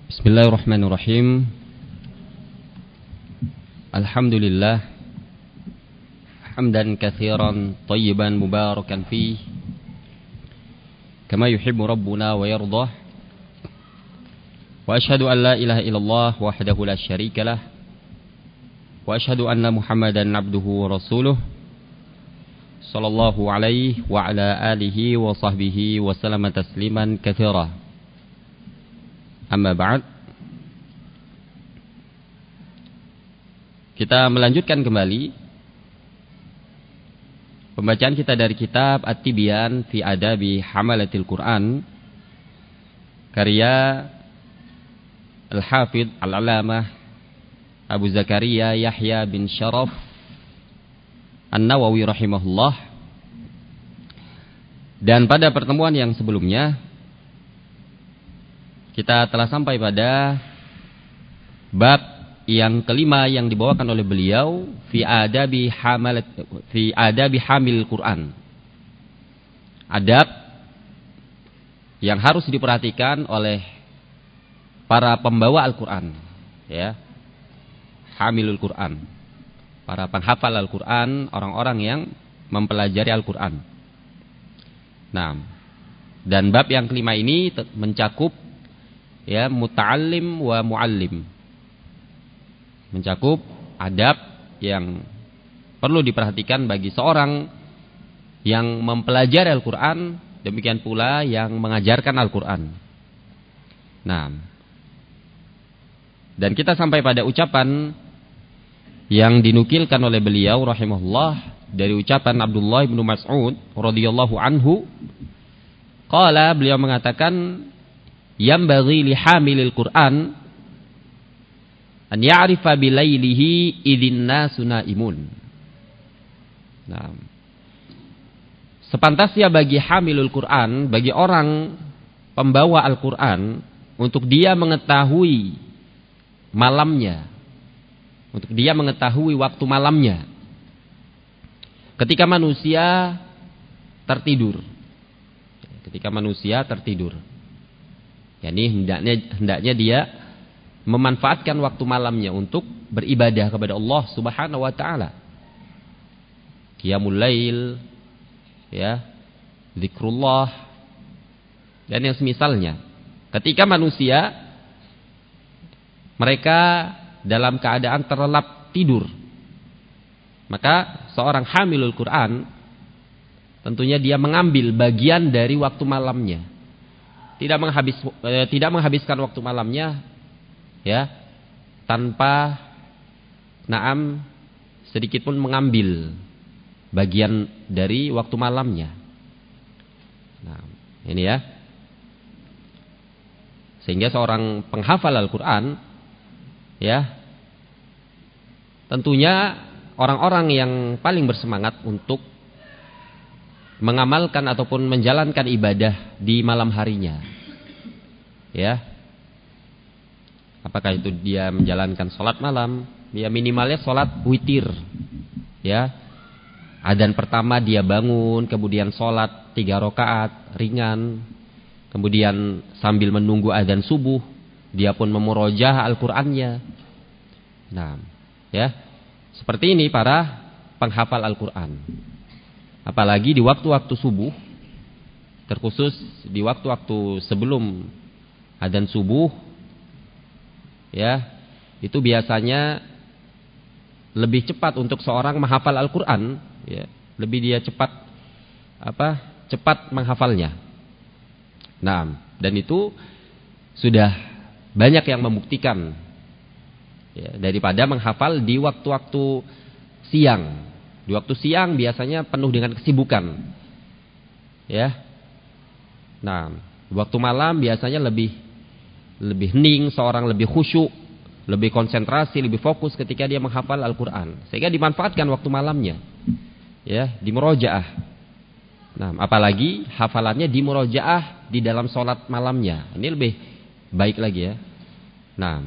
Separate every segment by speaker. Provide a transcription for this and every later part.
Speaker 1: Bismillahirrahmanirrahim. Alhamdulillah hamdan katsiran thayyiban mubarakan fih kama yuhibbu rabbuna wa yardah. Wa asyhadu an la ilaha illallah wahdahu la syarikalah wa asyhadu anna Muhammadan abduhu wa rasuluh sallallahu alaihi wa ala alihi wa sahbihi wa sallama tasliman katsira. Amma ba'd. Kita melanjutkan kembali pembacaan kita dari kitab At-Tibyan fi Adabi Hamalatil Quran karya Al-Hafidh Al-Alamah Abu Zakaria Yahya bin Sharaf An-Nawawi rahimahullah. Dan pada pertemuan yang sebelumnya kita telah sampai pada bab yang kelima yang dibawakan oleh beliau fi adabi hamil Quran. Adab yang harus diperhatikan oleh para pembawa Al-Quran, ya. Hamilul Quran. Para penghafal Al-Quran, orang-orang yang mempelajari Al-Quran. Nah, dan bab yang kelima ini mencakup, ya, muta'allim wa mu'allim. Mencakup adab yang perlu diperhatikan bagi seorang yang mempelajari Al-Quran, demikian pula yang mengajarkan Al-Quran. Nah, dan kita sampai pada ucapan yang dinukilkan oleh beliau rahimahullah dari ucapan Abdullah bin Mas'ud radhiyallahu anhu. Qala, beliau mengatakan, yambaghi li hamilil Qur'an an ya'rifa bilailihi idzin nasu naimun. Nah, sepantasnya bagi hamilul Quran, bagi orang pembawa Al-Quran, untuk dia mengetahui malamnya, untuk dia mengetahui waktu malamnya ketika manusia tertidur. Ketika manusia tertidur, yakni hendaknya dia memanfaatkan waktu malamnya untuk beribadah kepada Allah Subhanahu wa taala. Qiyamul lail, ya, zikrullah dan yang semisalnya. Ketika manusia mereka dalam keadaan terlelap tidur, maka seorang hamilul Quran tentunya dia mengambil bagian dari waktu malamnya. Tidak menghabiskan waktu malamnya, ya, tanpa sedikit pun mengambil bagian dari waktu malamnya. Nah, ini ya. Sehingga seorang penghafal Al-Quran, ya, tentunya orang-orang yang paling bersemangat untuk mengamalkan ataupun menjalankan ibadah di malam harinya, ya. Apakah itu dia menjalankan sholat malam, dia minimalnya sholat witir, ya. Adzan pertama dia bangun, kemudian sholat 3 rakaat ringan, kemudian sambil menunggu adzan subuh dia pun memurojaah Al-Qur'annya. Nah, ya, seperti ini para penghafal Al-Qur'an. Apalagi di waktu-waktu subuh, terkhusus di waktu-waktu sebelum adzan subuh, ya, itu biasanya lebih cepat untuk seorang menghafal Al-Quran, ya, lebih dia cepat menghafalnya. Nah, dan itu sudah banyak yang membuktikan, ya, daripada menghafal di waktu-waktu siang. Di waktu siang biasanya penuh dengan kesibukan, ya. Nah, waktu malam biasanya lebih hening, seorang lebih khusyuk, lebih konsentrasi, lebih fokus ketika dia menghafal Al-Quran. Sehingga dimanfaatkan waktu malamnya, ya, di murojaah. Nah, apalagi hafalannya di murojaah di dalam sholat malamnya. Ini lebih baik lagi, ya. Nah,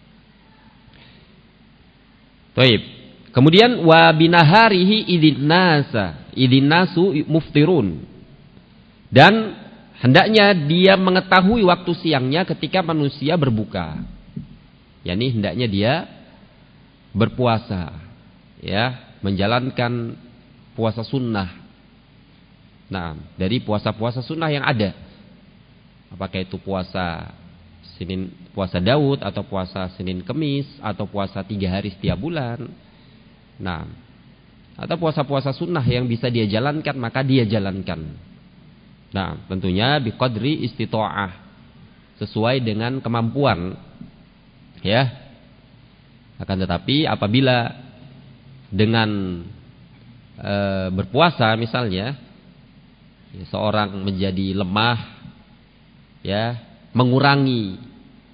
Speaker 1: baik. Kemudian wa binaharihi idin nasu muftirun. Dan hendaknya dia mengetahui waktu siangnya ketika manusia berbuka. Yani hendaknya dia berpuasa, ya, menjalankan puasa sunnah. Nah, dari puasa-puasa sunnah yang ada, apakah itu puasa Daud, atau puasa Senin Kemis, atau puasa 3 hari setiap bulan. Nah, atau puasa-puasa sunnah yang bisa dia jalankan, maka dia jalankan. Nah, tentunya biqadri istita'ah, sesuai dengan kemampuan. Ya. Akan tetapi apabila dengan berpuasa misalnya, ya, seorang menjadi lemah, ya, mengurangi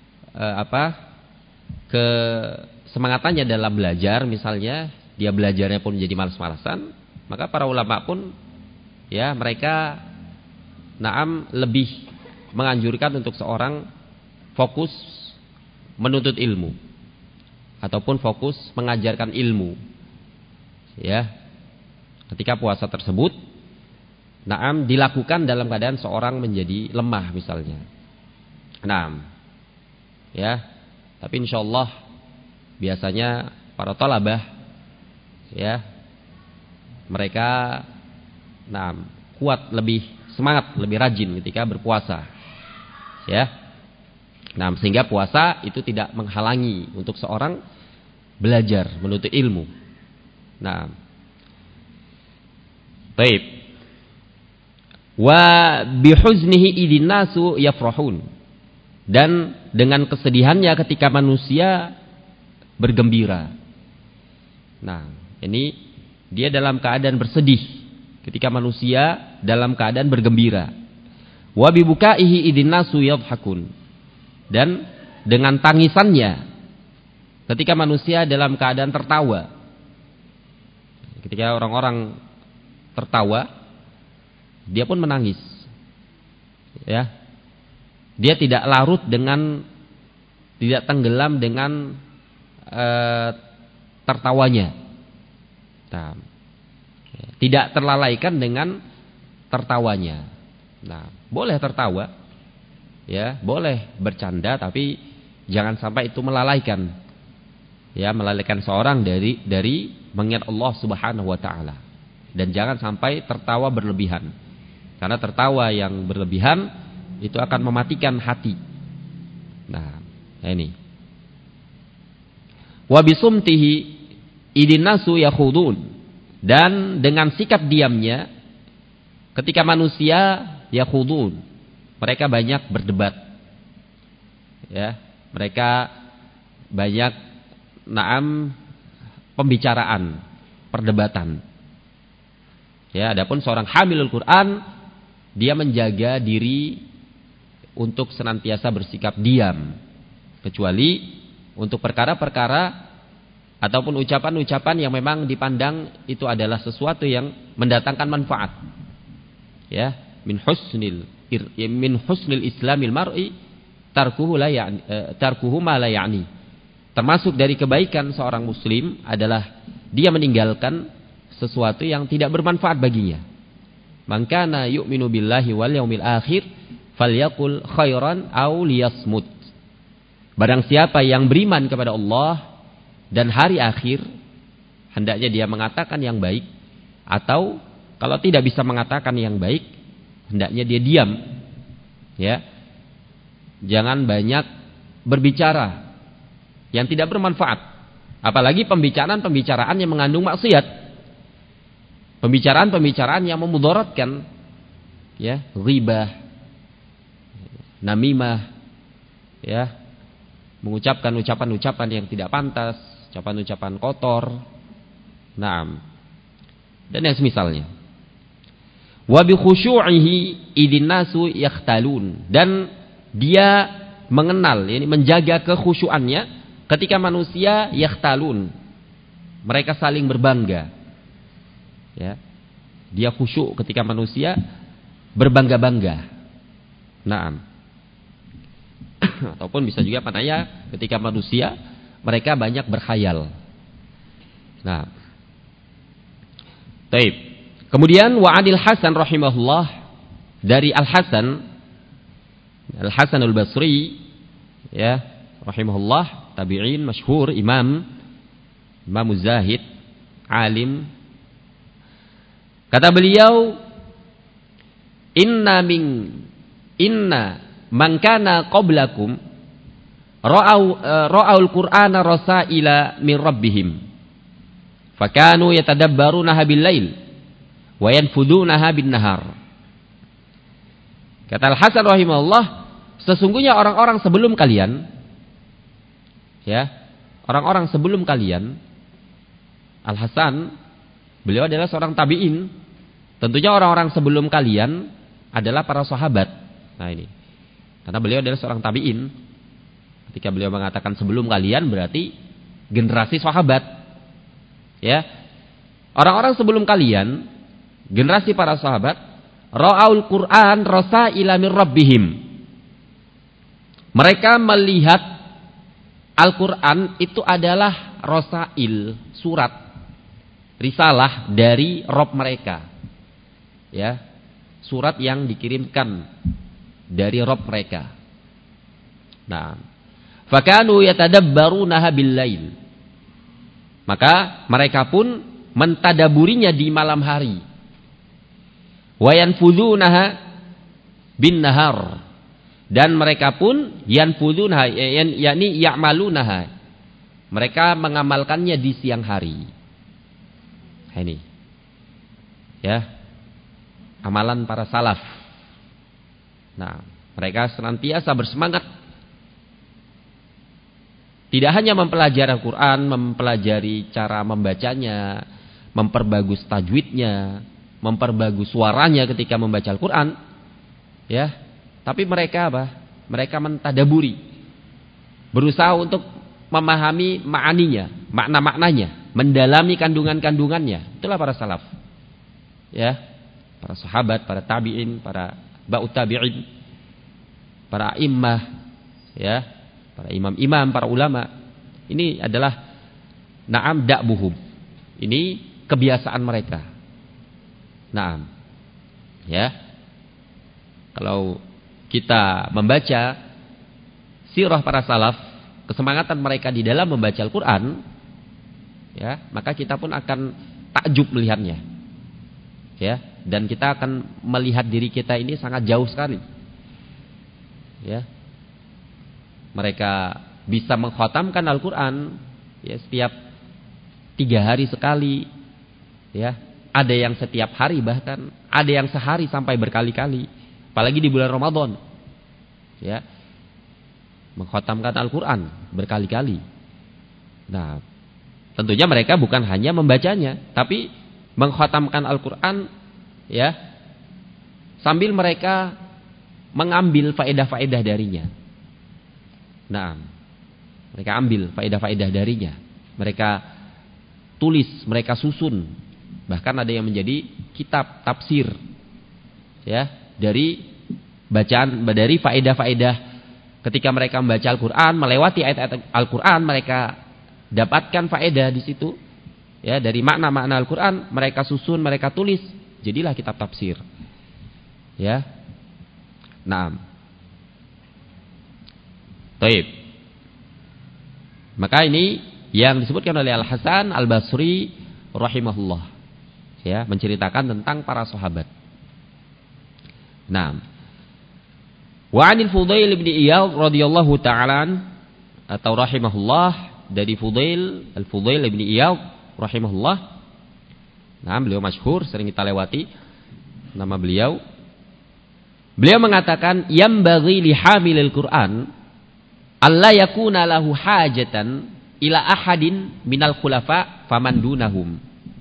Speaker 1: kesemangatannya dalam belajar misalnya, dia belajarnya pun jadi malas-malasan, maka para ulama pun, ya, mereka lebih menganjurkan untuk seorang fokus menuntut ilmu ataupun fokus mengajarkan ilmu, ya, ketika puasa tersebut dilakukan dalam keadaan seorang menjadi lemah misalnya. Ya, tapi insyaallah biasanya para talabah, ya, mereka kuat, lebih semangat, lebih rajin ketika berpuasa, ya. Sehingga puasa itu tidak menghalangi untuk seorang belajar menuntut ilmu. Baik. Wa bihuznihi idin nasu yafrahun. Dan dengan kesedihannya ketika manusia bergembira. Ini dia dalam keadaan bersedih ketika manusia dalam keadaan bergembira. Wa bibukaihi idin nasu yadhakun. Dan dengan tangisannya ketika manusia dalam keadaan tertawa. Ketika orang-orang tertawa, dia pun menangis. Ya. Dia tidak larut tidak tenggelam dengan tertawanya. Tidak terlalaikan dengan tertawanya. Boleh tertawa, ya, boleh bercanda, tapi jangan sampai itu melalaikan, ya, melalaikan seorang dari mengingat Allah Subhanahu wa taala. Dan jangan sampai tertawa berlebihan. Karena tertawa yang berlebihan itu akan mematikan hati. Ini. Wa bisumtihi idin nasu yakhudun. Dan dengan sikap diamnya ketika manusia yakhudun, mereka banyak berdebat. Ya, mereka banyak pembicaraan, perdebatan. Ya, adapun seorang hamilul Quran, dia menjaga diri untuk senantiasa bersikap diam, kecuali untuk perkara-perkara ataupun ucapan-ucapan yang memang dipandang itu adalah sesuatu yang mendatangkan manfaat. Ya, min husnil islamil mar'i tarkuhu ma la ya'ni. Termasuk dari kebaikan seorang muslim adalah dia meninggalkan sesuatu yang tidak bermanfaat baginya. Man kana yu'minu billahi wal yaumil akhir falyaqul khairan aw liyasmut. Barang siapa yang beriman kepada Allah dan hari akhir, hendaknya dia mengatakan yang baik, atau kalau tidak bisa mengatakan yang baik, hendaknya dia diam. Ya. Jangan banyak berbicara yang tidak bermanfaat, apalagi pembicaraan yang mengandung maksiat. Pembicaraan yang memudaratkan, ya, ghibah, namimah, ya, mengucapkan ucapan-ucapan yang tidak pantas, ucapan-ucapan kotor, dan yang semisalnya. Wa bi khusyu'ihi idin nasu yakhtalun. Dan dia mengenal, yani menjaga kekhusyuannya ketika manusia yakhtalun, mereka saling berbangga. Ya. Dia khusyuk ketika manusia berbangga-bangga. Ataupun bisa juga panaya ketika manusia mereka banyak berkhayal. Taib. Kemudian wa 'anil Hasan rahimahullah, dari Al Hasan Al-Hasan al-Basri, ya, rahimahullah, tabi'in masyhur, imam zahid, alim. Kata beliau, inna man kana qablakum ra'aul Qur'ana rasaila min rabbihim fakanu yatadabbarunaha bil lail wa yanfudunaha bin nahar. Kata Al-Hasan rahimahullah, sesungguhnya orang-orang sebelum kalian, ya, orang-orang sebelum kalian, Al-Hasan, beliau adalah seorang tabi'in. Tentunya orang-orang sebelum kalian adalah para sahabat. Nah ini, karena beliau adalah seorang tabi'in. Ketika beliau mengatakan sebelum kalian, berarti generasi sahabat. Ya, orang-orang sebelum kalian, generasi para sahabat, ra'aul Qur'an rasaila min rabbihim. Mereka melihat Al-Quran itu adalah rasail, surat, risalah dari Rabb mereka. Ya, surat yang dikirimkan dari Rabb mereka. Nah, fakanu yatadabbarunaha bil lail. Maka mereka pun mentadaburinya di malam hari. Wa yanfudhunaha bin nahar. Dan mereka pun yanfudhunaha, yakni ya'malunaha. Mereka mengamalkannya di siang hari. Ini, ya, amalan para salaf. Nah, mereka senantiasa bersemangat. Tidak hanya mempelajari Al-Quran, mempelajari cara membacanya, memperbagus tajwidnya, memperbagus suaranya ketika membaca Al-Quran, ya. Tapi mereka apa? Mereka mentadaburi, berusaha untuk memahami ma'aninya, makna-maknanya, mendalami kandungan-kandungannya. Itulah para salaf, ya, para sahabat, para tabi'in, para ba'ut tabi'in, para immah, ya, para imam-imam, para ulama. Ini adalah na'am da'buhum. Ini kebiasaan mereka. Na'am. Ya. Kalau kita membaca sirah para salaf, kesemangatan mereka di dalam membaca Al-Quran, ya, maka kita pun akan takjub melihatnya, ya, dan kita akan melihat diri kita ini sangat jauh sekali, ya. Mereka bisa mengkhatamkan Al-Quran, ya, setiap 3 hari sekali, ya, ada yang setiap hari, bahkan ada yang sehari sampai berkali-kali. Apalagi di bulan Ramadan, ya, mengkhatamkan Al-Quran berkali-kali. Nah, tentunya mereka bukan hanya membacanya, tapi mengkhatamkan Al-Quran, ya, sambil mereka mengambil faedah-faedah darinya. Nah, mereka ambil faedah-faedah darinya, mereka tulis, mereka susun, bahkan ada yang menjadi kitab tafsir, ya, dari bacaan, dari faedah-faedah ketika mereka membaca Al-Quran, melewati ayat-ayat Al-Quran, mereka dapatkan faedah di situ, ya, dari makna-makna Al-Quran, mereka susun, mereka tulis, jadilah kitab tafsir, ya. Nah, taib. Maka ini yang disebutkan oleh Al-Hasan Al-Basri rahimahullah, ya, menceritakan tentang para sahabat. Nah, wa 'anil Fudail bin Iyad radhiyallahu ta'ala atau rahimahullah, dari Al-Fudail bin Iyad rahimahullah. Nah, beliau masyhur, sering kita lewati nama beliau. Beliau mengatakan, yambaghi li hamilil Qur'an alla yakuna lahu hajatan ila ahadin minal khulafa faman dunahum.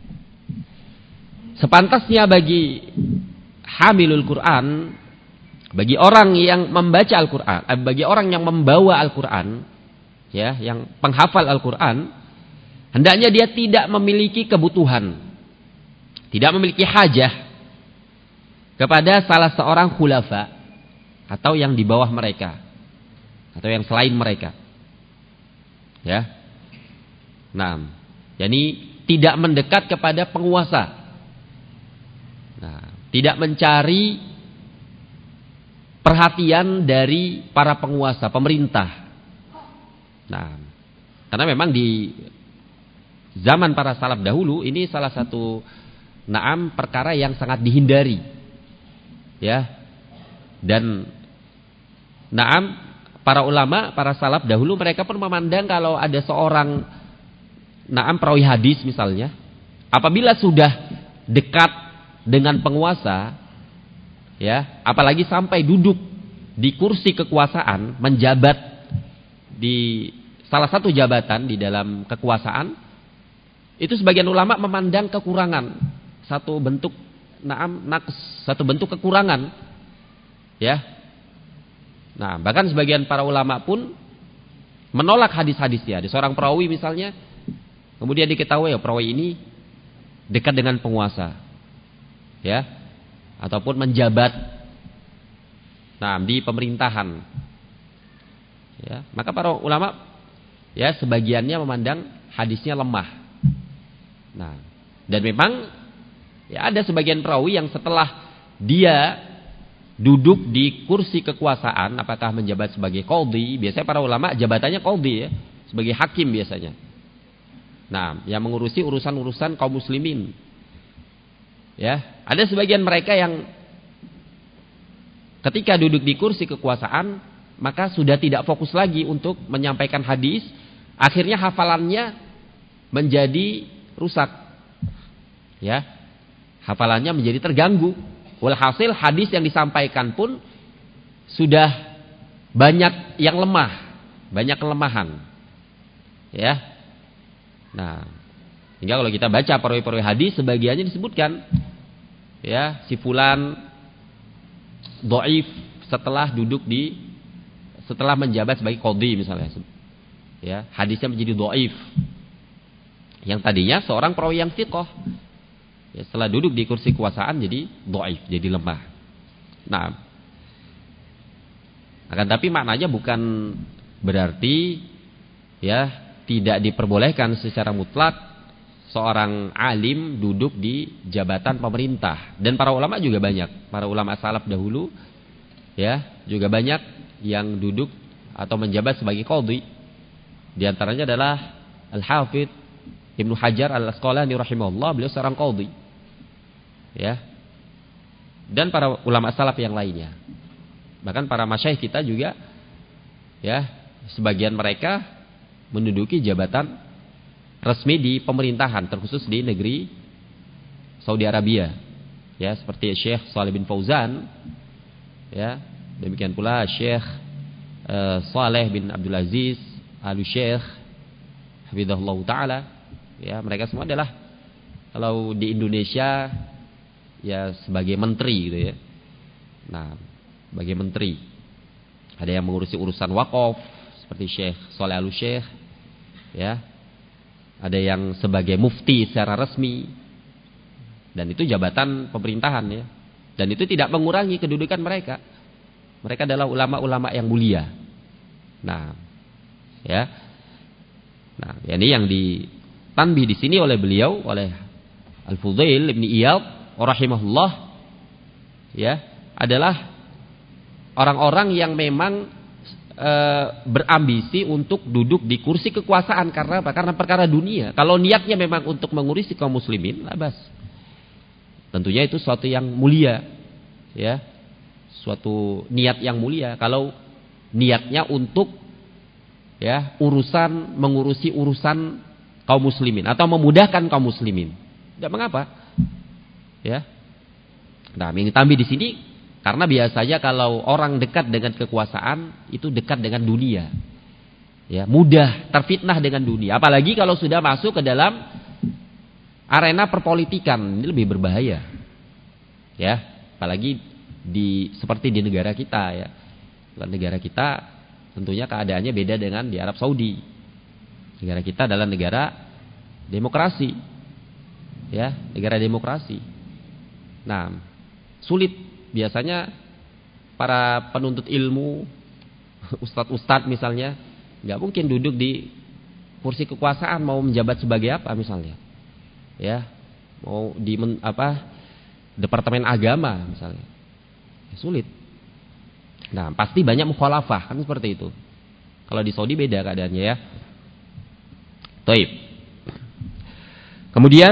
Speaker 1: Sepantasnya bagi hamilul Quran, bagi orang yang membaca Al-Quran, bagi orang yang membawa Al-Quran, ya, yang penghafal Al-Quran, hendaknya dia tidak memiliki kebutuhan, tidak memiliki hajah kepada salah seorang khulafa, atau yang di bawah mereka, atau yang selain mereka, ya. Nah, yakni tidak mendekat kepada penguasa. Nah, tidak mencari perhatian dari para penguasa, pemerintah. Nah, karena memang di zaman para salaf dahulu ini salah satu perkara yang sangat dihindari. Ya. Dan para ulama, para salaf dahulu mereka pun memandang kalau ada seorang perawi hadis misalnya, apabila sudah dekat dengan penguasa, ya, apalagi sampai duduk di kursi kekuasaan, menjabat di salah satu jabatan di dalam kekuasaan, itu sebagian ulama memandang kekurangan, satu bentuk naqs, satu bentuk kekurangan, ya. Nah, bahkan sebagian para ulama pun menolak hadis-hadisnya. Ada seorang perawi misalnya, kemudian diketahui perawi ini dekat dengan penguasa, ya, ataupun menjabat, di pemerintahan, ya, maka para ulama, ya, sebagiannya memandang hadisnya lemah. Nah, dan memang, ya, ada sebagian perawi yang setelah dia duduk di kursi kekuasaan, apakah menjabat sebagai qadhi, biasanya para ulama jabatannya qadhi, ya, sebagai hakim biasanya. Nah, yang mengurusi urusan-urusan kaum muslimin. Ya, ada sebagian mereka yang ketika duduk di kursi kekuasaan, maka sudah tidak fokus lagi untuk menyampaikan hadis, akhirnya hafalannya menjadi rusak. Ya. Hafalannya menjadi terganggu. Walhasil hadis yang disampaikan pun sudah banyak yang lemah, banyak kelemahan. Ya. Nah, hingga kalau kita baca perawi-perawi hadis, sebagiannya disebutkan, ya, si fulan dhaif setelah menjabat sebagai qadhi misalnya, ya, hadisnya menjadi dhaif. Yang tadinya seorang perawi yang thiqah, ya, setelah duduk di kursi kekuasaan jadi dhaif, jadi lemah. Nah, akan tapi maknanya bukan berarti, ya, tidak diperbolehkan secara mutlak seorang alim duduk di jabatan pemerintah. Dan para ulama juga banyak. Para ulama salaf dahulu, ya, juga banyak yang duduk atau menjabat sebagai qadhi. Di antaranya adalah Al-Hafidz Ibnu Hajar Al-Asqalani rahimahullah, beliau seorang qadhi. Ya. Dan para ulama salaf yang lainnya. Bahkan para masyayikh kita juga, ya, sebagian mereka menduduki jabatan resmi di pemerintahan, terkhusus di negeri Saudi Arabia, ya, seperti Syekh Shalih bin Fauzan, ya, demikian pula Syekh Saleh bin Abdul Aziz Al-Syekh hafizahullah taala, ya, mereka semua adalah kalau di Indonesia, ya, sebagai menteri gitu, ya. Nah, sebagai menteri, ada yang mengurusi urusan wakaf seperti Syekh Saleh Al-Syekh, ya. Ada yang sebagai mufti secara resmi. Dan itu jabatan pemerintahan, ya. Dan itu tidak mengurangi kedudukan mereka. Mereka adalah ulama-ulama yang mulia. Nah, ya. Nah, ini yang ditanbih di sini oleh beliau, oleh Al-Fudail Ibn Iyad rahimahullah, ya, adalah orang-orang yang memang berambisi untuk duduk di kursi kekuasaan karena perkara dunia. Kalau niatnya memang untuk mengurusi kaum muslimin, labas. Tentunya itu suatu yang mulia, ya, suatu niat yang mulia. Kalau niatnya untuk, ya, mengurusi urusan kaum muslimin atau memudahkan kaum muslimin, tidak mengapa, ya. Nah, ini tambah di sini. Karena biasanya kalau orang dekat dengan kekuasaan itu dekat dengan dunia, ya, mudah terfitnah dengan dunia. Apalagi kalau sudah masuk ke dalam arena perpolitikan, ini lebih berbahaya, ya. Apalagi seperti di negara kita, ya. Negara kita tentunya keadaannya beda dengan di Arab Saudi. Negara kita adalah negara demokrasi, ya, negara demokrasi. Nah, sulit. Biasanya para penuntut ilmu, ustadz-ustadz misalnya, nggak mungkin duduk di kursi kekuasaan, mau menjabat sebagai apa misalnya, ya, mau di departemen agama misalnya, ya, sulit. Nah, pasti banyak mukhalafah, kan seperti itu. Kalau di Saudi beda keadaannya ya. Taib. Kemudian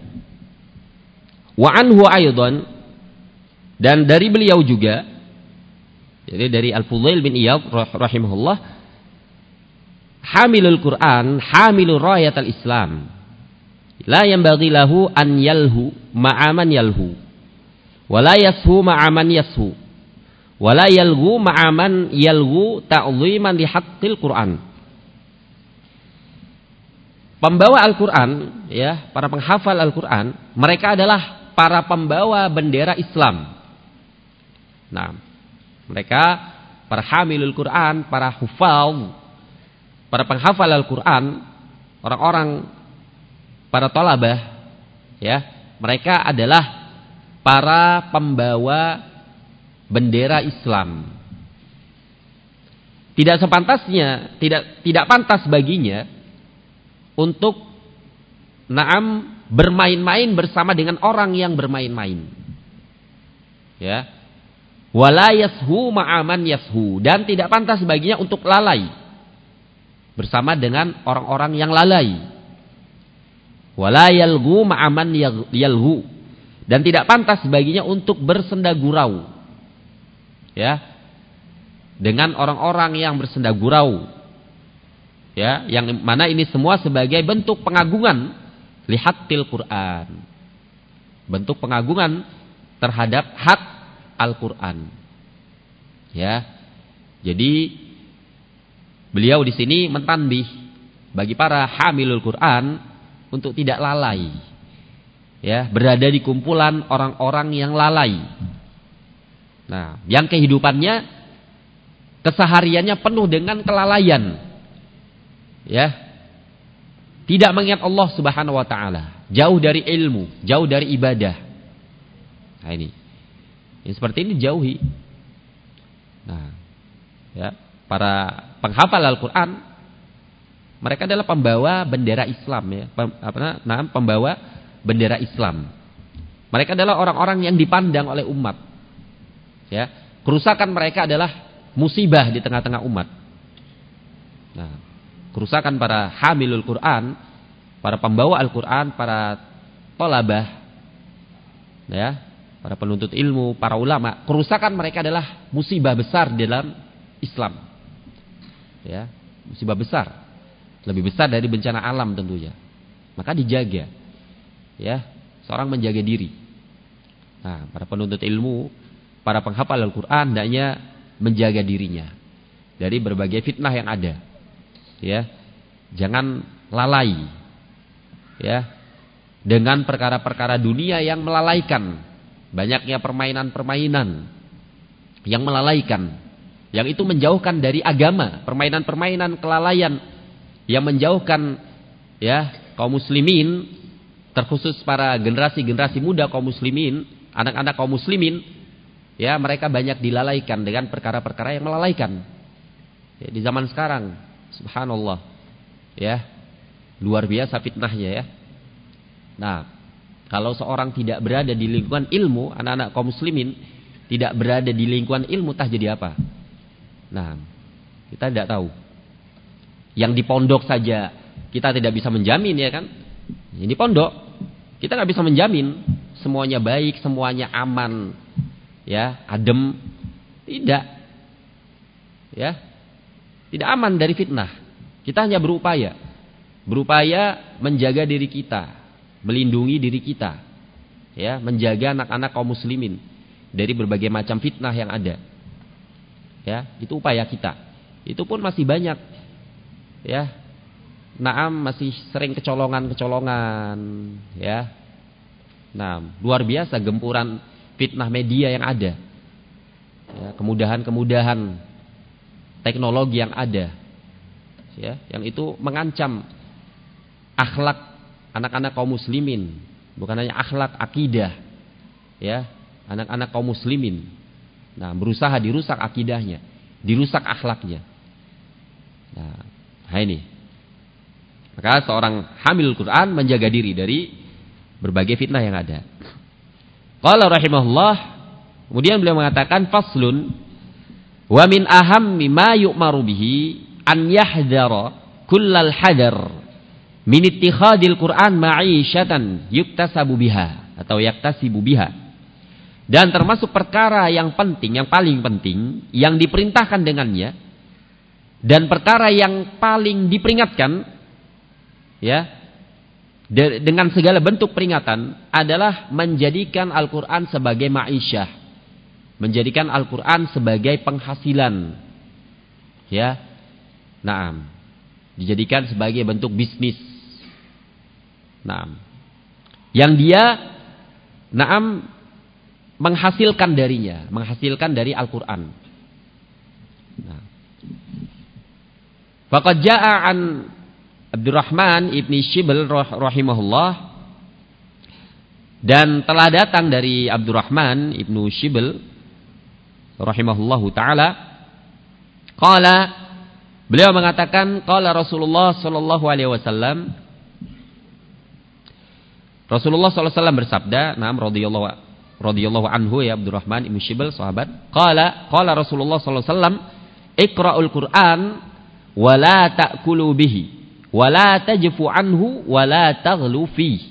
Speaker 1: wa anhu aidan, dan dari beliau juga, jadi dari Al-Fudail bin Iyad rahimahullah, hamilul Quran hamilur rayatal Islam, la yanbaghi lahu an yalhu ma'aman yalhu, wa la yashu ma'aman yashu, wa la yalghu ma'aman yalghu ta'dhiman li haqqil Quran. Pembawa Al-Quran, ya, para penghafal Al-Quran, mereka adalah para pembawa bendera Islam. Nah, mereka para hamilul Quran, para hufal, para penghafal Al-Quran, orang-orang, para tolabah, ya, mereka adalah para pembawa bendera Islam. Tidak sepantasnya, tidak pantas baginya untuk bermain-main bersama dengan orang yang bermain-main. Ya. Wala yashu ma'aman yashu, dan tidak pantas baginya untuk lalai bersama dengan orang-orang yang lalai. Wala yalghu ma'aman yalghu, dan tidak pantas baginya untuk bersenda gurau. Ya. Dengan orang-orang yang bersenda gurau. Ya, yang mana ini semua sebagai bentuk pengagungan lihatil Quran, bentuk pengagungan terhadap hak Al-Quran. Ya, jadi beliau di sini mentanbih bagi para hamilul Quran untuk tidak lalai, ya, berada di kumpulan orang-orang yang lalai. Nah, yang kehidupannya, kesehariannya penuh dengan kelalaian. Ya, tidak mengingat Allah Subhanahu wa taala, jauh dari ilmu, jauh dari ibadah. Nah, ini seperti ini jauhi. Nah, ya, para penghafal Al-Qur'an, mereka adalah pembawa bendera Islam, ya, pembawa bendera Islam. Mereka adalah orang-orang yang dipandang oleh umat. Ya, kerusakan mereka adalah musibah di tengah-tengah umat. Nah, kerusakan para hamilul Quran, para pembawa Al-Quran, para tolabah, ya, para penuntut ilmu, para ulama, kerusakan mereka adalah musibah besar dalam Islam. Ya, musibah besar, lebih besar dari bencana alam tentunya. Maka dijaga, ya, seorang menjaga diri. Nah, para penuntut ilmu, para penghafal Al-Quran, hendaknya menjaga dirinya dari berbagai fitnah yang ada. Ya, jangan lalai, ya, dengan perkara-perkara dunia yang melalaikan. Banyaknya permainan-permainan yang melalaikan, yang itu menjauhkan dari agama, permainan-permainan kelalaian yang menjauhkan, ya, kaum muslimin, terkhusus para generasi-generasi muda kaum muslimin, anak-anak kaum muslimin, ya, mereka banyak dilalaikan dengan perkara-perkara yang melalaikan. Ya, di zaman sekarang, subhanallah, ya, luar biasa fitnahnya, ya. Nah, kalau seorang tidak berada di lingkungan ilmu, anak-anak kaum muslimin tidak berada di lingkungan ilmu, entah jadi apa. Nah, kita tidak tahu. Yang di pondok saja kita tidak bisa menjamin, ya kan? Yang di pondok kita nggak bisa menjamin semuanya baik, semuanya aman, ya, adem. Tidak, ya. Tidak aman dari fitnah. Kita hanya berupaya menjaga diri kita, melindungi diri kita, ya, menjaga anak-anak kaum muslimin dari berbagai macam fitnah yang ada. Ya, itu upaya kita. Itu pun masih banyak, ya. Masih sering kecolongan-kecolongan, ya. Nah, luar biasa gempuran fitnah media yang ada. Ya, kemudahan-kemudahan teknologi yang ada, ya, yang itu mengancam akhlak anak-anak kaum muslimin, bukan hanya akhlak akidah, ya, anak-anak kaum muslimin. Nah, berusaha dirusak akidahnya, dirusak akhlaknya. Nah, ini. Maka seorang hamil Quran menjaga diri dari berbagai fitnah yang ada. Qala rahimahullah, kemudian beliau mengatakan faslun, Wa min ahammi ma yu'maru bihi an yahdara kullal hadar min ittikhadil Qur'an ma'isyatan yuktasabu biha atau yaktasibu biha. Dan termasuk perkara yang penting, yang paling penting, yang diperintahkan dengannya, dan perkara yang paling diperingatkan, ya, dengan segala bentuk peringatan adalah menjadikan Al-Quran sebagai ma'isyah, menjadikan Al-Quran sebagai penghasilan, ya, naam, dijadikan sebagai bentuk bisnis. Naam. Yang dia menghasilkan darinya, menghasilkan dari Al-Qur'an. Nah. Faqad jaa'a an Abdurrahman ibni Shibl rahimahullah, dan telah datang dari Abdurrahman ibnu Shibl rahimahullahu taala, qala, beliau mengatakan qala Rasulullah sallallahu alaihi wasallam, Rasulullah sallallahu alaihi wasallam bersabda, radhiyallahu anhu, ya, Abdurrahman ibnu Shibl sahabat, qala Rasulullah sallallahu alaihi wasallam, iqra'ul Qur'an wa la ta'kulu bihi wa la tajfu anhu wa la taghlu fihi.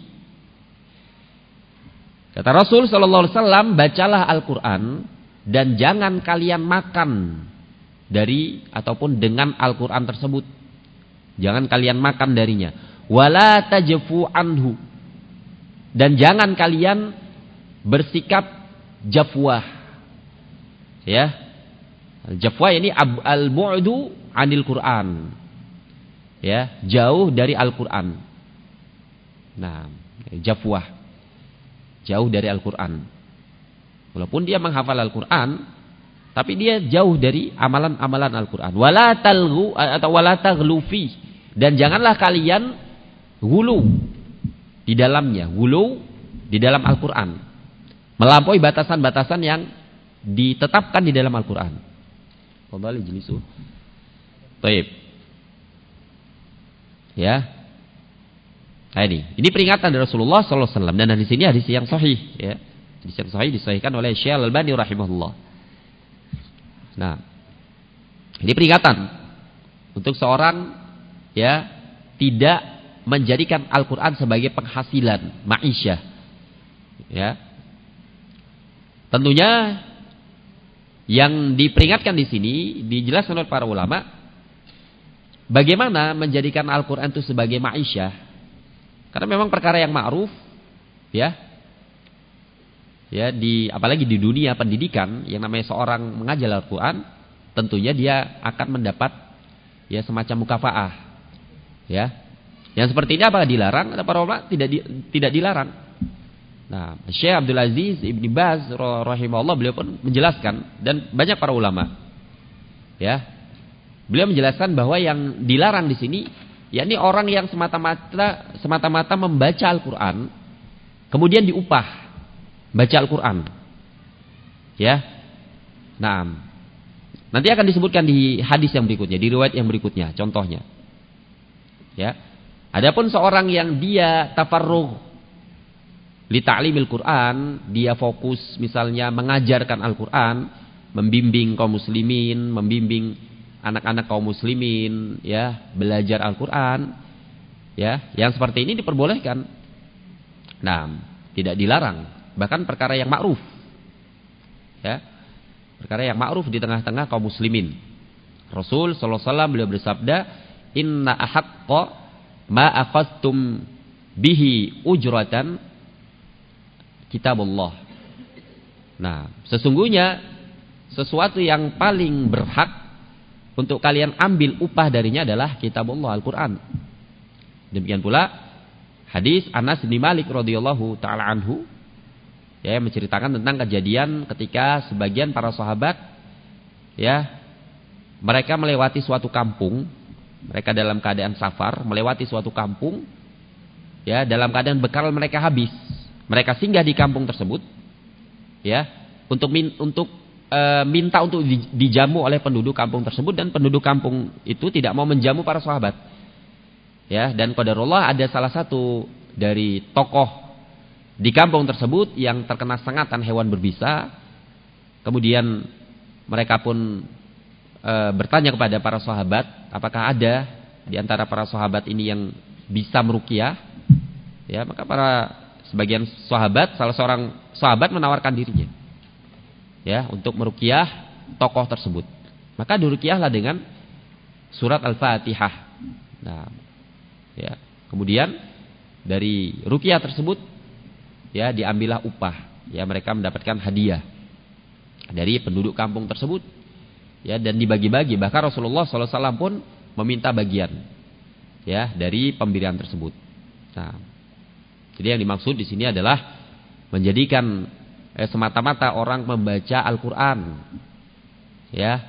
Speaker 1: Kata Rasul sallallahu alaihi wasallam, bacalah Al-Qur'an dan jangan kalian makan dari ataupun dengan Al-Qur'an tersebut. Jangan kalian makan darinya. Wala tajfu anhu, dan jangan kalian bersikap jafwah. Ya. Jafwah ini al-bu'du 'anil Qur'an. Ya, jauh dari Al-Qur'an. Nah, jafwah, jauh dari Al-Qur'an. Walaupun dia menghafal Al-Qur'an, tapi dia jauh dari amalan-amalan Al-Qur'an. Wala talghu atau wala taghlu fi, dan janganlah kalian ghulu di dalamnya, ghulu di dalam Al-Qur'an, melampaui batasan-batasan yang ditetapkan di dalam Al-Qur'an. Fadhali jlisu. Baik. Ya. Nah, ini peringatan dari Rasulullah sallallahu alaihi wasallam, dan di sini hadis yang sahih, ya. Hadis yang sahih disahihkan oleh Syekh Al-Albani rahimahullah. Nah, ini peringatan untuk seorang, ya, tidak menjadikan Al-Qur'an sebagai penghasilan, ma'isyah. Ya. Tentunya yang diperingatkan di sini dijelaskan oleh para ulama bagaimana menjadikan Al-Qur'an itu sebagai ma'isyah. Karena memang perkara yang ma'ruf, ya. Ya, apalagi di dunia pendidikan, yang namanya seorang mengajar Al-Qur'an, tentunya dia akan mendapat, ya, semacam mukafaah. Ya. Yang seperti ini apakah dilarang? Ada para ulama tidak dilarang. Nah, Syekh Abdul Aziz Ibn Baz rahimahullah, beliau pun menjelaskan, dan banyak para ulama, ya, beliau menjelaskan bahwa yang dilarang di sini, yakni orang yang semata-mata membaca Al-Qur'an kemudian diupah baca Al-Qur'an. Ya. Nah, nanti akan disebutkan di hadis yang berikutnya, di riwayat yang berikutnya, contohnya. Ya. Adapun seorang yang dia tafarrugh li ta'limil Qur'an, dia fokus misalnya mengajarkan Al-Qur'an, membimbing kaum muslimin, membimbing anak-anak kaum muslimin, ya, belajar Al-Qur'an, ya, yang seperti ini diperbolehkan. Nah, tidak dilarang, bahkan perkara yang ma'ruf. Ya. Perkara yang ma'ruf di tengah-tengah kaum muslimin. Rasul sallallahu alaihi wasallam beliau bersabda, "Inna ahaqqa ma akhadtum bihi ujratan kitabullah." Nah, sesungguhnya sesuatu yang paling berhak untuk kalian ambil upah darinya adalah kitabullah, Al-Qur'an. Demikian pula hadis Anas bin Malik radhiyallahu taala anhu, ya, menceritakan tentang kejadian ketika sebagian para sahabat, ya, mereka melewati suatu kampung, mereka dalam keadaan safar melewati suatu kampung, ya, dalam keadaan bekal mereka habis. Mereka singgah di kampung tersebut, ya, untuk minta untuk dijamu oleh penduduk kampung tersebut, dan penduduk kampung itu tidak mau menjamu para sahabat. Ya, dan qadarullah ada salah satu dari tokoh di kampung tersebut yang terkena sengatan hewan berbisa. Kemudian mereka pun bertanya kepada para sahabat, apakah ada di antara para sahabat ini yang bisa meruqyah? Ya, maka sebagian sahabat, salah seorang sahabat menawarkan dirinya, ya, untuk meruqyah tokoh tersebut. Maka diruqyahlah dengan surat Al-Fatihah. Nah, ya, kemudian dari ruqyah tersebut, ya, diambillah upah. Ya, mereka mendapatkan hadiah dari penduduk kampung tersebut. Ya, dan dibagi-bagi. Bahkan Rasulullah SAW pun meminta bagian, ya, dari pemberian tersebut. Nah, jadi yang dimaksud di sini adalah menjadikan semata-mata orang membaca Al-Quran. Ya,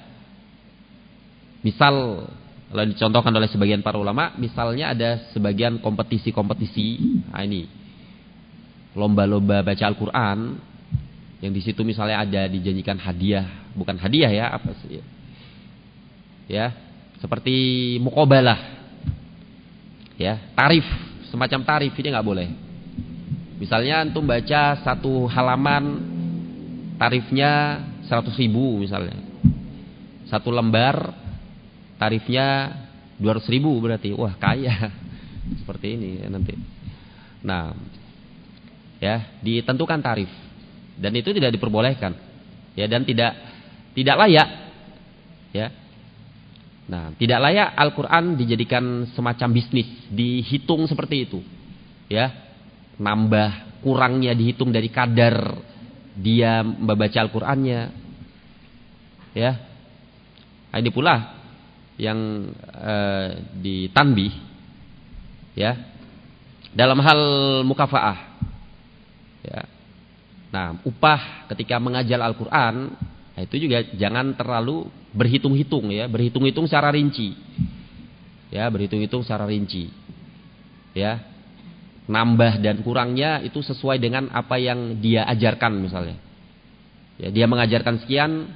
Speaker 1: misal kalau dicontohkan oleh sebagian para ulama, misalnya ada sebagian kompetisi-kompetisi, nah ini lomba-lomba baca Al-Quran, yang di situ misalnya ada dijanjikan hadiah, bukan hadiah ya, apa sih? Ya, seperti muqabalah, ya, tarif, semacam tarif, ini nggak boleh. Misalnya antum baca satu halaman, tarifnya 100.000 misalnya, satu lembar tarifnya 200.000 berarti, wah kaya, seperti ini ya, nanti. Nah, ya, ditentukan tarif. Dan itu tidak diperbolehkan, ya, dan tidak layak, ya. Nah, tidak layak Al-Quran dijadikan semacam bisnis, dihitung seperti itu, ya, nambah kurangnya dihitung dari kadar dia membaca Al-Qurannya, ya. Nah, ini pula yang ditanbih, ya, dalam hal mukafaah, ya. Nah, upah ketika mengajar Al-Quran, nah itu juga jangan terlalu berhitung-hitung, ya, berhitung-hitung secara rinci, ya, berhitung-hitung secara rinci, ya, nambah dan kurangnya itu sesuai dengan apa yang dia ajarkan misalnya, ya, dia mengajarkan sekian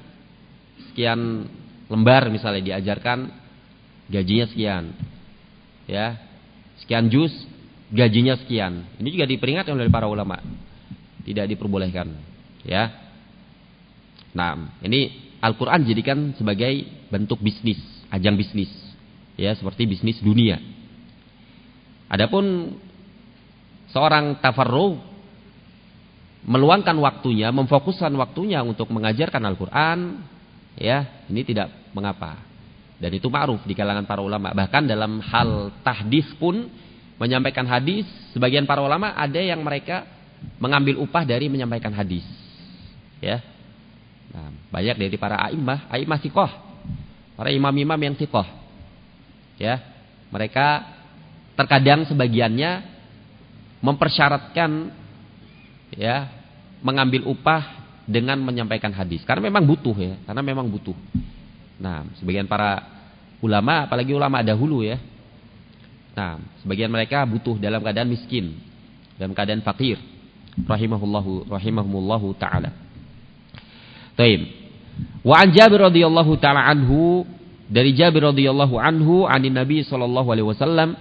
Speaker 1: lembar misalnya, diajarkan gajinya sekian, ya, sekian juz gajinya sekian. Ini juga diperingatkan oleh para ulama, tidak diperbolehkan, ya. Nah, ini Al-Quran jadikan sebagai bentuk bisnis, ajang bisnis, ya, seperti bisnis dunia. Adapun seorang tafarruh meluangkan waktunya, memfokuskan waktunya untuk mengajarkan Al-Quran, ya, ini tidak mengapa. Dan itu ma'ruf di kalangan para ulama. Bahkan dalam hal tahdits pun, menyampaikan hadis, sebagian para ulama ada yang mereka mengambil upah dari menyampaikan hadis, ya. Nah, banyak dari para a'immah thiqah, para imam-imam yang thiqah, ya, mereka terkadang sebagiannya mempersyaratkan, ya, mengambil upah dengan menyampaikan hadis, karena memang butuh, ya, karena memang butuh. Nah, sebagian para ulama, apalagi ulama dahulu, ya, nah, sebagian mereka butuh dalam keadaan miskin, dalam keadaan fakir, rahimahumullahu taala. Taib. Wa an Jabir radhiyallahu taala anhu, dari Jabir radhiyallahu anhu, anin Nabi sallallahu alaihi wasallam,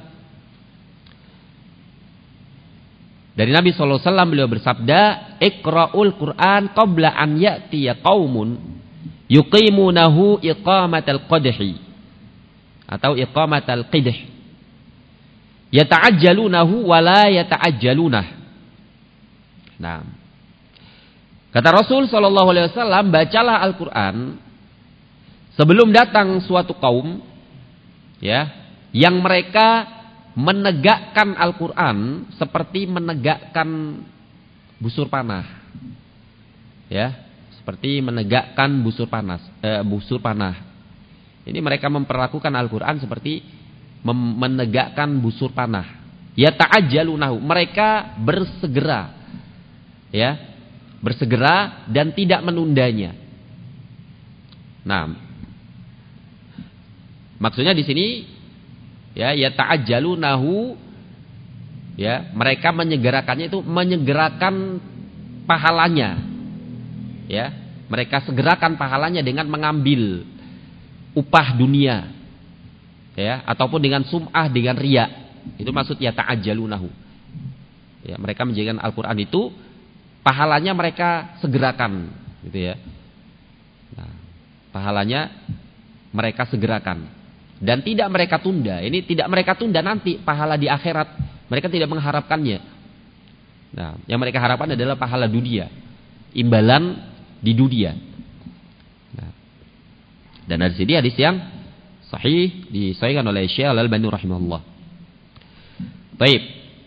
Speaker 1: dari Nabi sallallahu alaihi wasallam beliau bersabda, "Iqra'ul Qur'an qabla an ya'tiya qaumun yuqimunahu iqamatal qadhi atau iqamatal qidh. Yata'ajjalunahu wa la yata'ajjalunah." Nah, kata Rasul sallallahu alaihi wasallam, bacalah Al-Qur'an sebelum datang suatu kaum, ya, yang mereka menegakkan Al-Qur'an seperti menegakkan busur panah. Ya, seperti menegakkan busur panah. Ini mereka memperlakukan Al-Qur'an seperti menegakkan busur panah. Ya ta'ajjalunahu, mereka bersegera, ya, bersegera dan tidak menundanya. Nah, maksudnya di sini, ya, ta'ajjalunahu, ya, mereka menyegerakannya itu menyegerakan pahalanya, ya, mereka segerakan pahalanya dengan mengambil upah dunia, ya, ataupun dengan sum'ah, dengan riya. Itu maksud ya ta'ajjalunahu, ya, mereka menjadikan Al-Quran itu pahalanya mereka segerakan, gitu, ya. Nah, pahalanya mereka segerakan. Dan tidak mereka tunda. Ini tidak mereka tunda nanti pahala di akhirat. Mereka tidak mengharapkannya. Nah, yang mereka harapkan adalah pahala dunia. Imbalan di dunia. Nah, dan dari sini hadis yang sahih disahihkan oleh Syekh Al-Albani rahimahullah. Baik.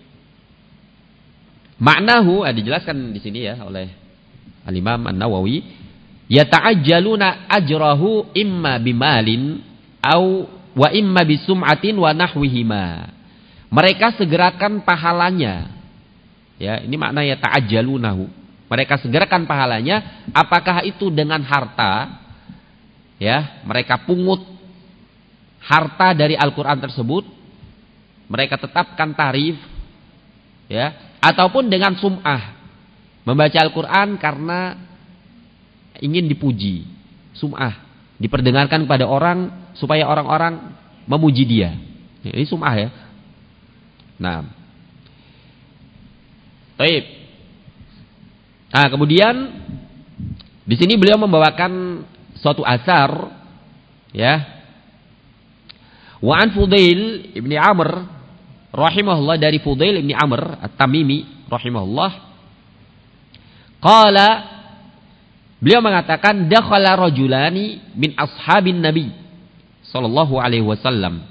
Speaker 1: Maknahu dijelaskan di sini ya oleh Al-Imam An-Nawawi, yata'ajjaluna ajrahu imma bimalin au wa imma bisum'atin wa nahwihima. Mereka segerakan pahalanya. Ya, ini makna yata'ajjalunahu. Mereka segerakan pahalanya, apakah itu dengan harta? Ya, mereka pungut harta dari Al-Qur'an tersebut. Mereka tetapkan tarif, ya, ataupun dengan sum'ah. Membaca Al-Qur'an karena ingin dipuji, sum'ah, diperdengarkan kepada orang supaya orang-orang memuji dia. Ini sum'ah ya. Nah, baik. Nah, kemudian di sini beliau membawakan suatu asar, ya. Wa an Fudail ibni Amr rahimahullah, dari Fudail ibni Amr At-Tamimi rahimahullah, qala, beliau mengatakan, dakhala rajulani min ashabin Nabi sallallahu alaihi wasallam.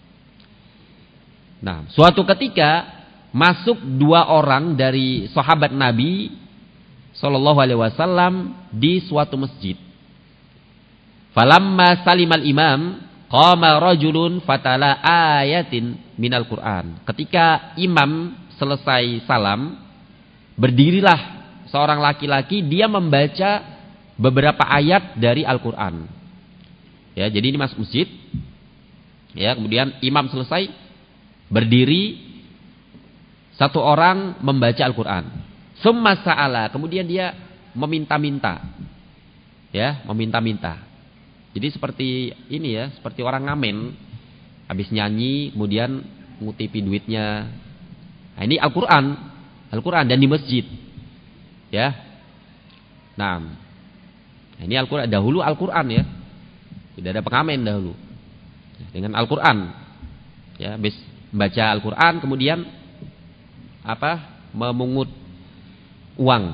Speaker 1: Nah, suatu ketika masuk dua orang dari sahabat Nabi sallallahu alaihi wasallam di suatu masjid. Falamma salimal imam qama rajulun fatala ayatin minal Qur'an. Ketika imam selesai salam, berdirilah seorang laki-laki, dia membaca beberapa ayat dari Al-Qur'an. Ya, jadi ini masuk masjid. Ya, kemudian imam selesai, berdiri, satu orang membaca Al-Qur'an. Summa sa'ala, kemudian dia meminta-minta. Ya, meminta-minta. Jadi seperti ini ya, seperti orang ngamen, habis nyanyi kemudian ngutipi duitnya. Nah, ini Al-Qur'an dan di masjid. Ya. Nah, ini Al-Qur'an, dahulu Al-Qur'an ya. Tidak ada pengamen dahulu. Dengan Al-Qur'an. Ya, habis membaca Al-Qur'an kemudian memungut uang.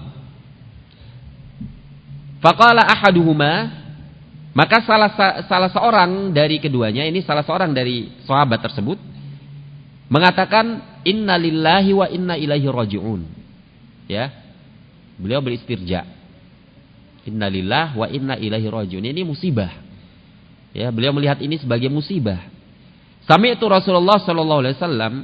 Speaker 1: Faqala ahaduhuma, maka salah seorang dari keduanya, ini salah seorang dari sahabat tersebut, mengatakan, inna lillahi wa inna ilaihi raji'un. Ya. Beliau beristirja. Inna lillahi wa inna ilaihi raji'un. Ini musibah. Ya, beliau melihat ini sebagai musibah. Sami'tu Rasulullah sallallahu alaihi wasallam,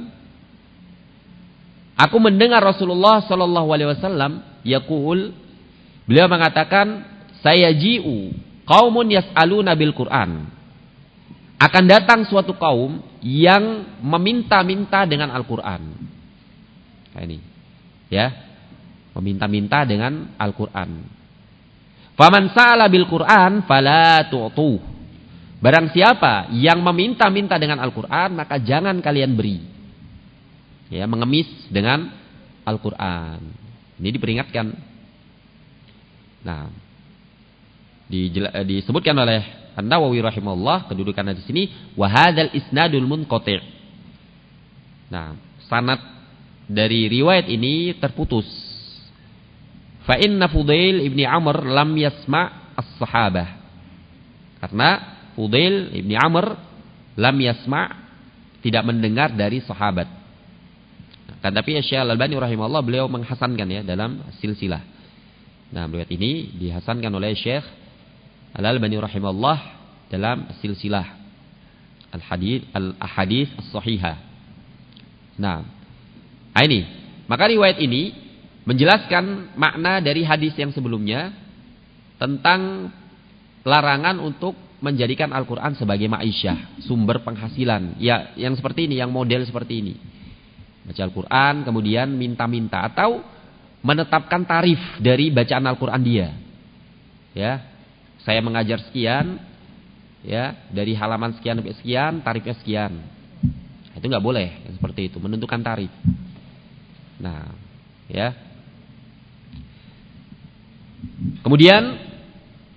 Speaker 1: aku mendengar Rasulullah sallallahu alaihi wasallam yaqul, beliau mengatakan, sayaji'u qaumun yas'aluna bil Qur'an. Akan datang suatu kaum yang meminta-minta dengan Al-Qur'an. Nah, ini. Ya. Meminta-minta dengan Al-Qur'an. Faman sa'ala bil Qur'an fala tu'tuh. Barang siapa yang meminta-minta dengan Al-Qur'an, maka jangan kalian beri. Ya, mengemis dengan Al-Qur'an. Ini diperingatkan. Nah, disebutkan oleh An-Nawawi rahimahullah, kedudukan di sini wa hadzal isnadul munqati'. Nah, sanad dari riwayat ini terputus. Fa inna Fudail ibni Amr lam yasma' as-sahabah. Karena Fudail ibni Amr lam yasma', tidak mendengar dari sahabat. Kan tapi Syekh Al-Albani rahimahullah beliau menghasankan ya dalam silsilah. Nah, riwayat ini dihasankan oleh Syekh Al-Albani rahimahullah dalam silsilah Al-Ahadits As-Sahihah. Nah, ini. Maka riwayat ini menjelaskan makna dari hadis yang sebelumnya tentang larangan untuk menjadikan Al-Qur'an sebagai ma'isyah, sumber penghasilan. Ya, yang seperti ini, yang model seperti ini. Baca Al-Qur'an kemudian minta-minta atau menetapkan tarif dari bacaan Al-Qur'an dia. Ya. Saya mengajar sekian, ya, dari halaman sekian sampai sekian, tarifnya sekian. Itu nggak boleh, seperti itu, menentukan tarif. Nah, ya. Kemudian,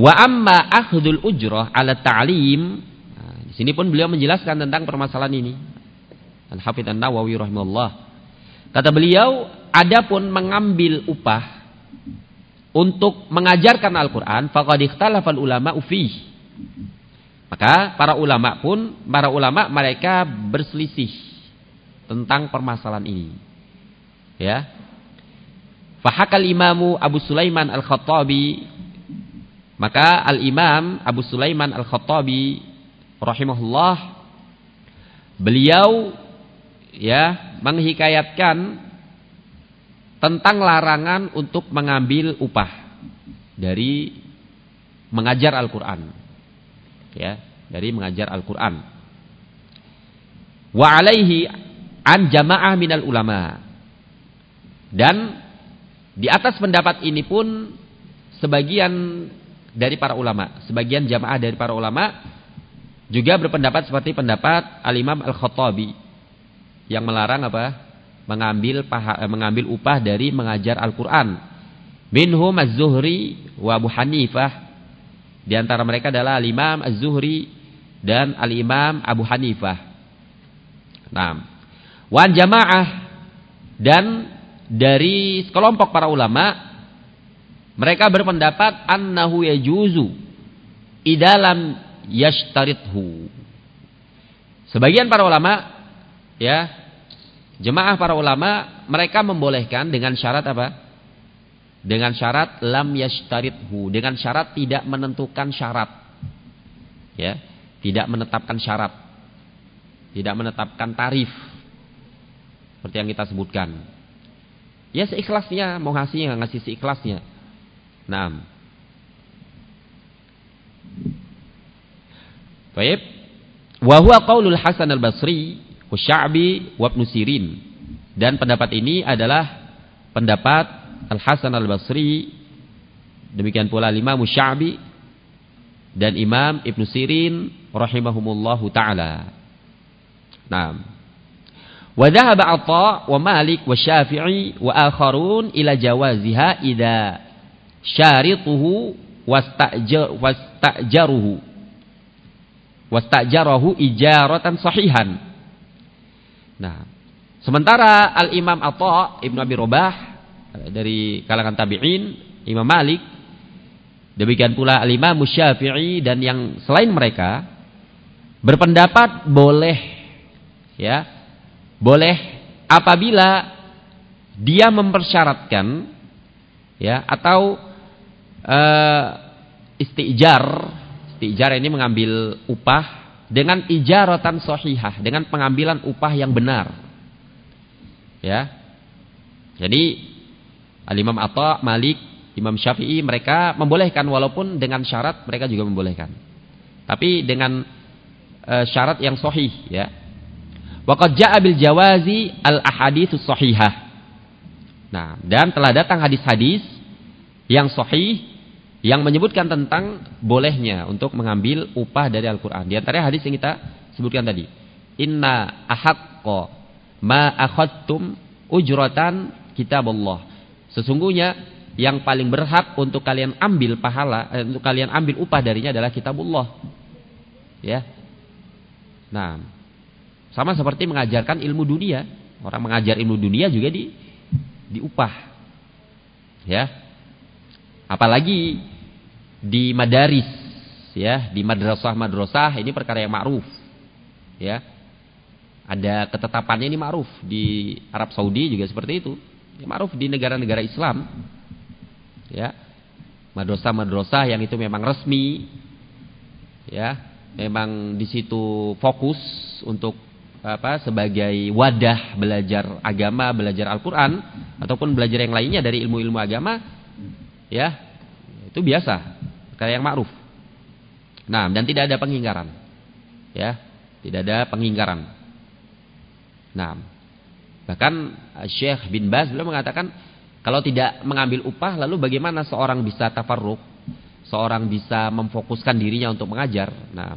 Speaker 1: Wa amma akhdul ujrah 'ala ta'lim. Nah, di sini pun beliau menjelaskan tentang permasalahan ini. Al-Hafidz An-Nawawi rahimahullah. Kata beliau, adapun mengambil upah untuk mengajarkan Al-Qur'an, faqad ikhtalafal ulama fihi. Maka para ulama mereka berselisih tentang permasalahan ini. Ya. Fahakal Imamu Abu Sulaiman Al-Khattabi, maka Al-Imam Abu Sulaiman Al-Khattabi rahimahullah, beliau ya menghikayatkan tentang larangan untuk mengambil upah dari mengajar Al-Qur'an. Ya, dari mengajar Al-Qur'an. Wa alaihi an jamaah minal ulama. Dan di atas pendapat ini pun sebagian dari para ulama, sebagian jamaah dari para ulama juga berpendapat seperti pendapat Al-Imam Al-Khattabi yang melarang apa? Mengambil upah dari mengajar Al-Qur'an. Minhum Az-Zuhri wa Abu Hanifah. Di antara mereka adalah Al-Imam Az-Zuhri dan Al-Imam Abu Hanifah. Nah, wan jamaah, dan dari sekelompok para ulama mereka berpendapat annahu yajuzu idalam yashtarithu. Sebagian para ulama ya, jemaah para ulama mereka membolehkan dengan syarat apa? Dengan syarat lam yashtarithu, dengan syarat tidak menentukan syarat. Ya, tidak menetapkan syarat. Tidak menetapkan tarif. Seperti yang kita sebutkan. Ya seikhlasnya, mau ngasih ngasih seikhlasnya. Nah. Baik. Wa huwa qaulul Hasan al-Basri wa Sya'bi wa Ibnu Sirin. Dan pendapat ini adalah pendapat Al-Hasan Al-Basri, demikian pula Imam Sya'bi dan Imam Ibnu Sirin rahimahumullahu taala. Nah, wa dhahaba Atha wa Malik wa Syafi'i wa akharun ila jawaziha idza syarituhu wastajarahu ijaratan sahihan. Nah, sementara Al-Imam Atha Ibnu Abi Rabah dari kalangan tabi'in, Imam Malik, demikian pula Al-Imam Syafi'i dan yang selain mereka berpendapat boleh, ya, boleh apabila dia mempersyaratkan, ya, atau istijar ini mengambil upah dengan ijaratan sahihah, dengan pengambilan upah yang benar, ya. Jadi Al-Imam Atha, Malik, Imam Syafi'i mereka membolehkan, walaupun dengan syarat mereka juga membolehkan. Tapi dengan syarat yang sahih, ya. Wa qad jaa'a bil jawazi al ahaditsus sahihah. Nah, dan telah datang hadis-hadis yang sahih yang menyebutkan tentang bolehnya untuk mengambil upah dari Al-Qur'an. Di antara hadis yang kita sebutkan tadi, inna ahaqqa ma akhadtum ujratan kitabullah. Sesungguhnya yang paling berhak untuk kalian ambil pahala, untuk kalian ambil upah darinya adalah kitabullah. Ya. Nah, sama seperti mengajarkan ilmu dunia. Orang mengajar ilmu dunia juga diupah. Ya. Apalagi di madaris, ya, di madrasah ini perkara yang ma'ruf. Ya. Ada ketetapannya, ini ma'ruf. Di Arab Saudi juga seperti itu. Ma'ruf di negara-negara Islam, ya, madrasah yang itu memang resmi, ya, memang di situ fokus untuk apa, sebagai wadah belajar agama, belajar Al-Quran ataupun belajar yang lainnya dari ilmu-ilmu agama, ya, itu biasa, perkara yang ma'ruf. Nah, dan tidak ada pengingkaran, ya, tidak ada pengingkaran. Nah, bahkan Syekh bin Baz beliau mengatakan, kalau tidak mengambil upah, lalu bagaimana seorang bisa tafarruq, seorang bisa memfokuskan dirinya untuk mengajar. Nah,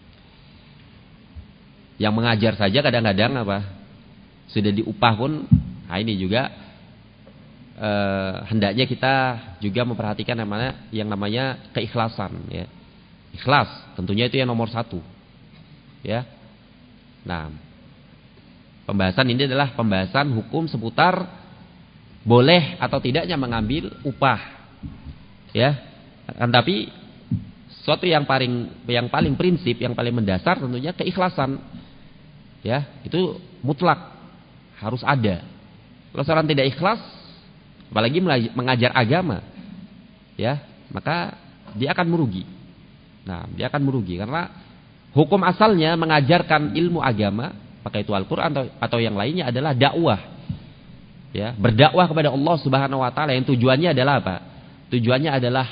Speaker 1: yang mengajar saja kadang-kadang apa, sudah diupah pun, nah ini juga hendaknya kita juga memperhatikan yang namanya keikhlasan, ya. Ikhlas tentunya itu yang nomor satu, ya. Nah, pembahasan ini adalah pembahasan hukum seputar boleh atau tidaknya mengambil upah, ya. Tapi suatu yang paling prinsip, yang paling mendasar tentunya keikhlasan, ya. Itu mutlak harus ada. Kalau seorang tidak ikhlas, apalagi mengajar agama, ya, maka dia akan merugi. Nah, dia akan merugi karena hukum asalnya mengajarkan ilmu agama, pakai itu Al-Qur'an atau yang lainnya adalah dakwah. Ya, berdakwah kepada Allah Subhanahu wa taala yang tujuannya adalah apa? Tujuannya adalah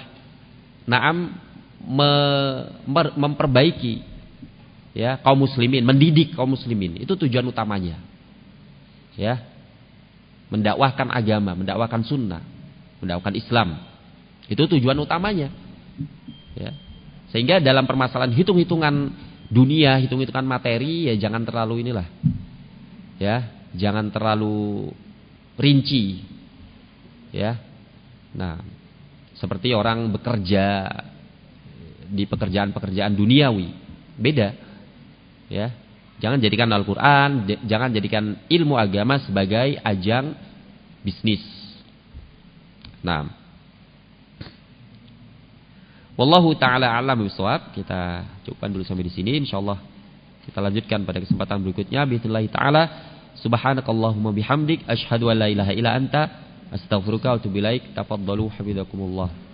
Speaker 1: memperbaiki, ya, kaum muslimin, mendidik kaum muslimin. Itu tujuan utamanya. Ya. Mendakwahkan agama, mendakwahkan sunnah, mendakwahkan Islam. Itu tujuan utamanya. Ya. Sehingga dalam permasalahan hitung-hitungan dunia, hitung-hitungan materi, ya jangan terlalu inilah. Ya, jangan terlalu rinci. Ya. Nah, seperti orang bekerja di pekerjaan-pekerjaan duniawi, beda. Ya. Jangan jadikan Al-Qur'an, jangan jadikan ilmu agama sebagai ajang bisnis. Nah, wallahu taala a'lam bishawab. Kita cukupkan dulu sampai di sini. Insyaallah kita lanjutkan pada kesempatan berikutnya. Bismillah taala. Subhanakallahumma bihamdik asyhadu an la ilaha illa anta astaghfiruka wa atubu ilaik. Tafaddalu hafizakumullah.